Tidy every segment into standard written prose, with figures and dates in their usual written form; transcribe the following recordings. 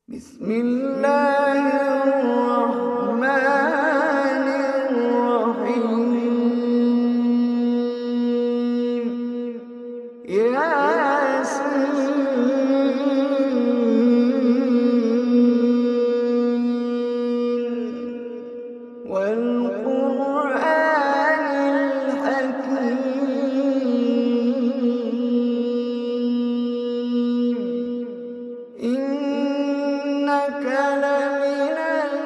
بسم الله الرحمن الرحيم ياسين والقرآن الحكيم إنك لمن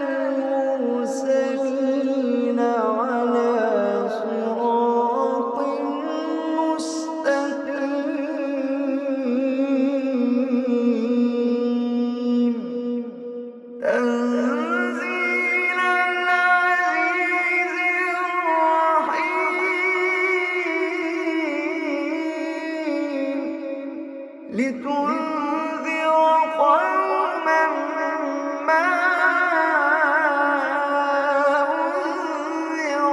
المرسلين على صراط مستقيم تنزيل العزيز الرحيم لتنذر قوما ما أنذر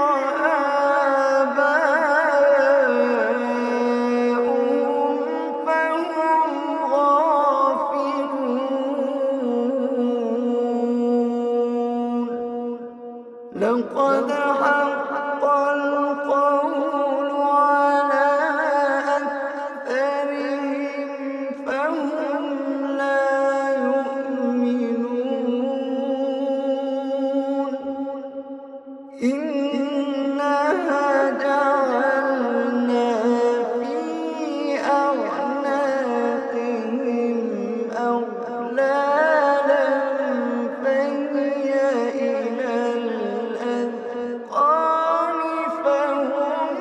آباؤهم فهم غافلون لقد حق القول على أكثرهم فهم لا يؤمنون إنا جعلنا في أعناقهم أغلالا فهي إلى الأذقان فهم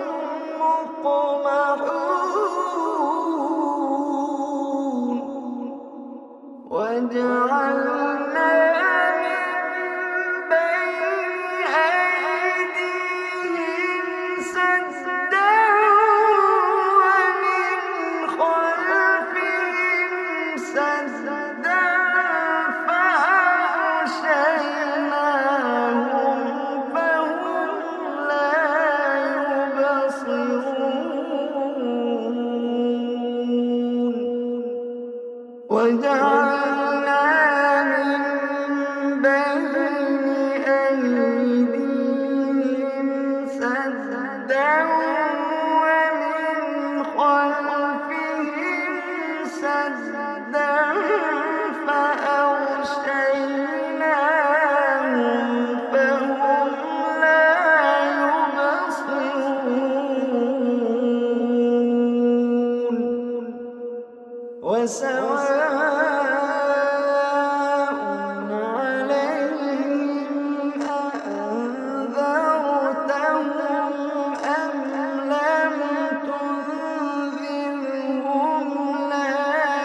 مقمحون وجعلنا من بين أيديهم سدا ومن خلفهم سدا فأغشيناهم فهم لا يبصرون وجعلنا من بين أيديهم سدا ومن خلفهم سدا فأغشيناهم فهم لا يبصرون وسواء عليهم أأنذرتهم أم لم تنذرهم لا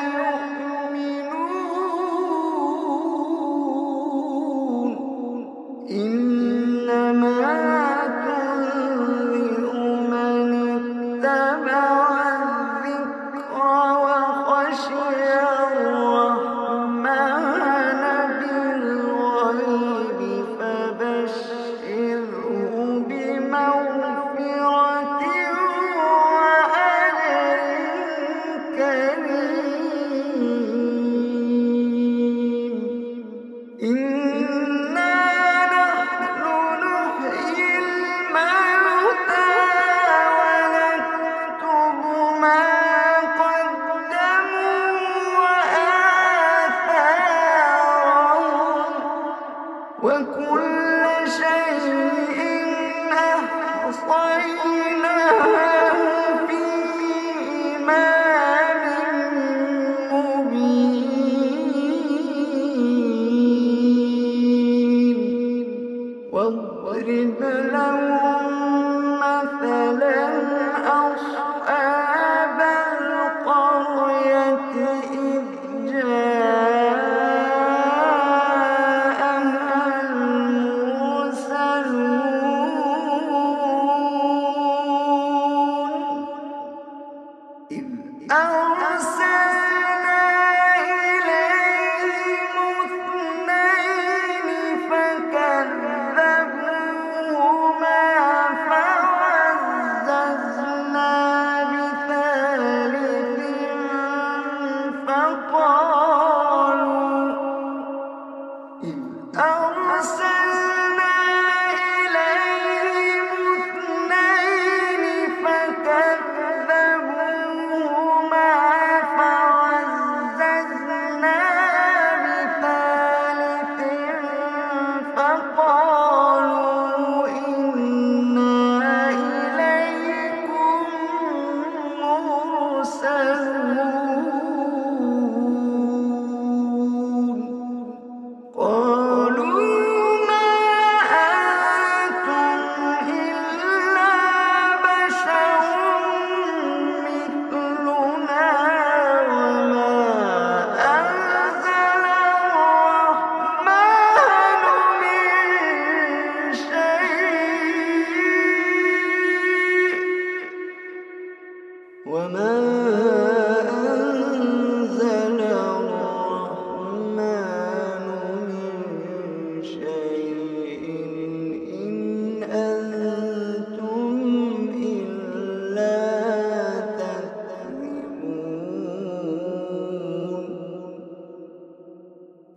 يؤمنون إنما تنذر من اتبع الذكر وخشي الرحمن بالغيب فبشره بمغفرة وأجر كريم إنا نحن نحيي الموتى ونكتب ما قدموا وآثارهم وكل شيء أحصيناه في إمام مبين واضرب لهم مثلا أصحاب القرية إذ جاءها المرسلون إذ أرسلنا إليهم اثنين فكذبوهما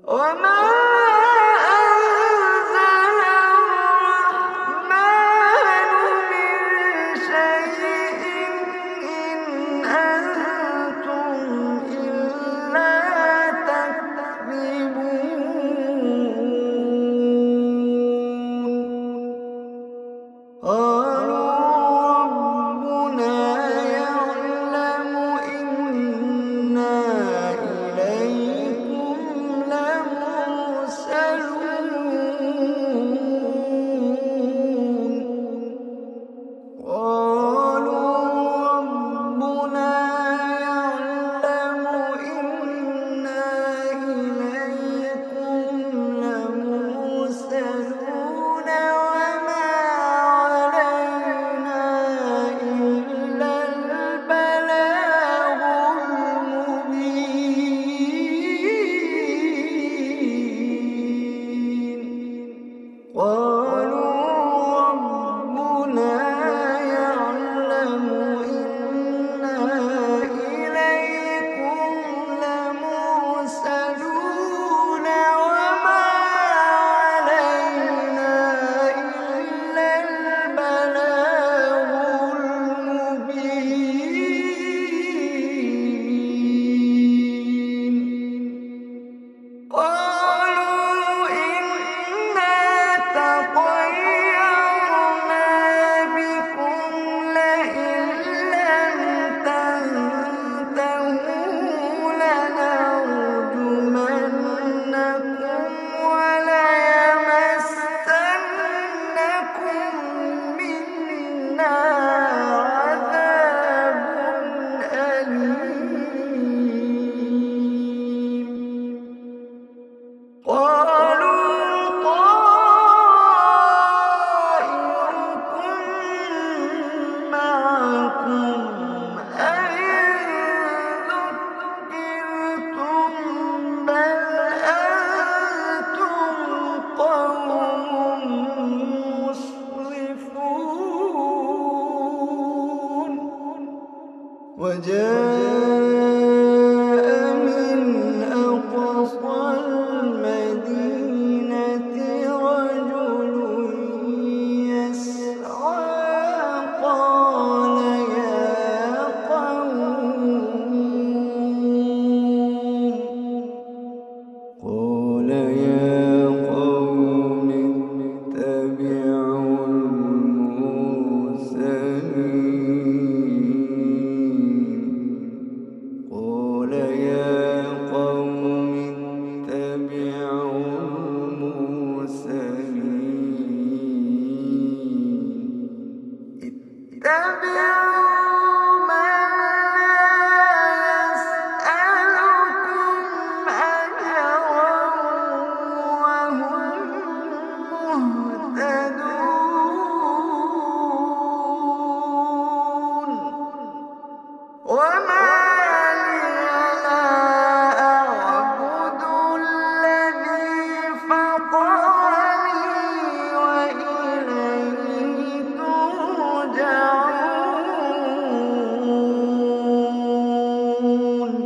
وما أنزل الرحمن من شيء إن أنتم إلا تكذبون قالوا ربنا يعلم إنا إليكم لمرسلون قالوا ربنا يعلم إنا إليكم لمرسلون وما علينا إلا البلاغ المبين قالوا ربنا يعلم إنا إليكم لمرسلون وما علينا إلا البلاغ المبين قالوا إنا تطيرنا بكم لئن لم تنتهوا لنرجمنكم وليمسنكم منا عذاب أليم قالوا طائركم معكم أئن ذكرتم بل أنتم قوم مسرفون وجاء من أقصى المدينة رجل يسعى قال يا قوم اتبعوا المرسلين قال يا قوم اتبعوا المرسلين اتبعوا من لا يسألكم أجرا وهم مهتدون وما لي لا أعبد الذي فطرني وإليه ترجعون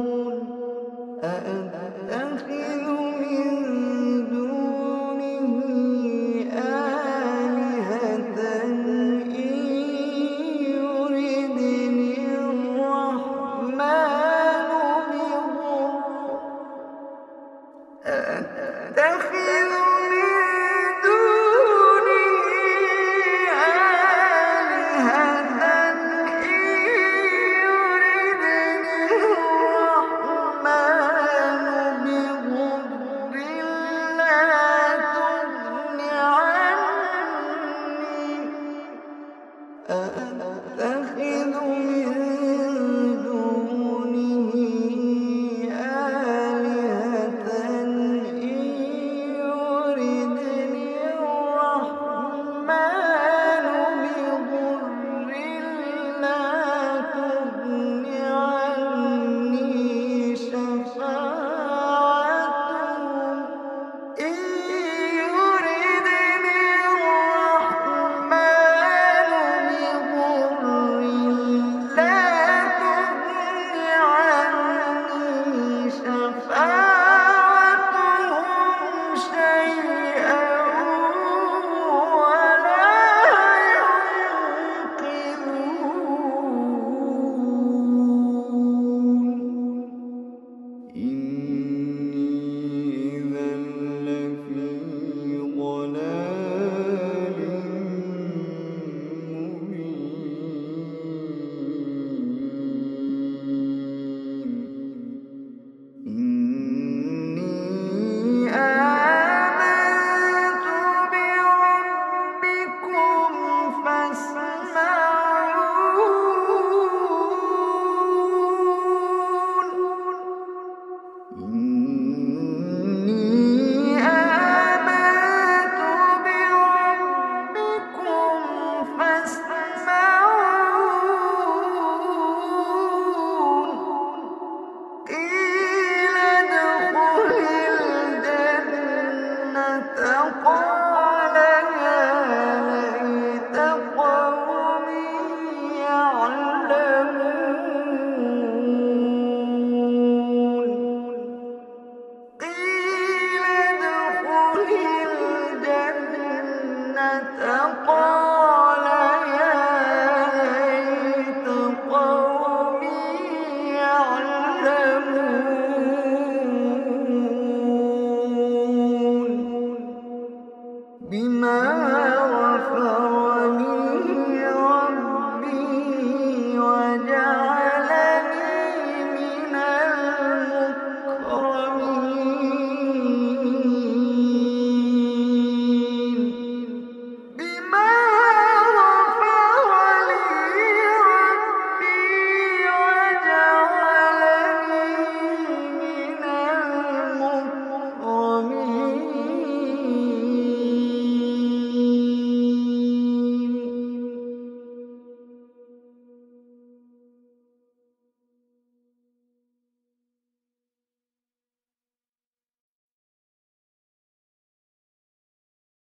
أأتخذ من دونه آلهة إن يردني الرحمن بضر أأتخذ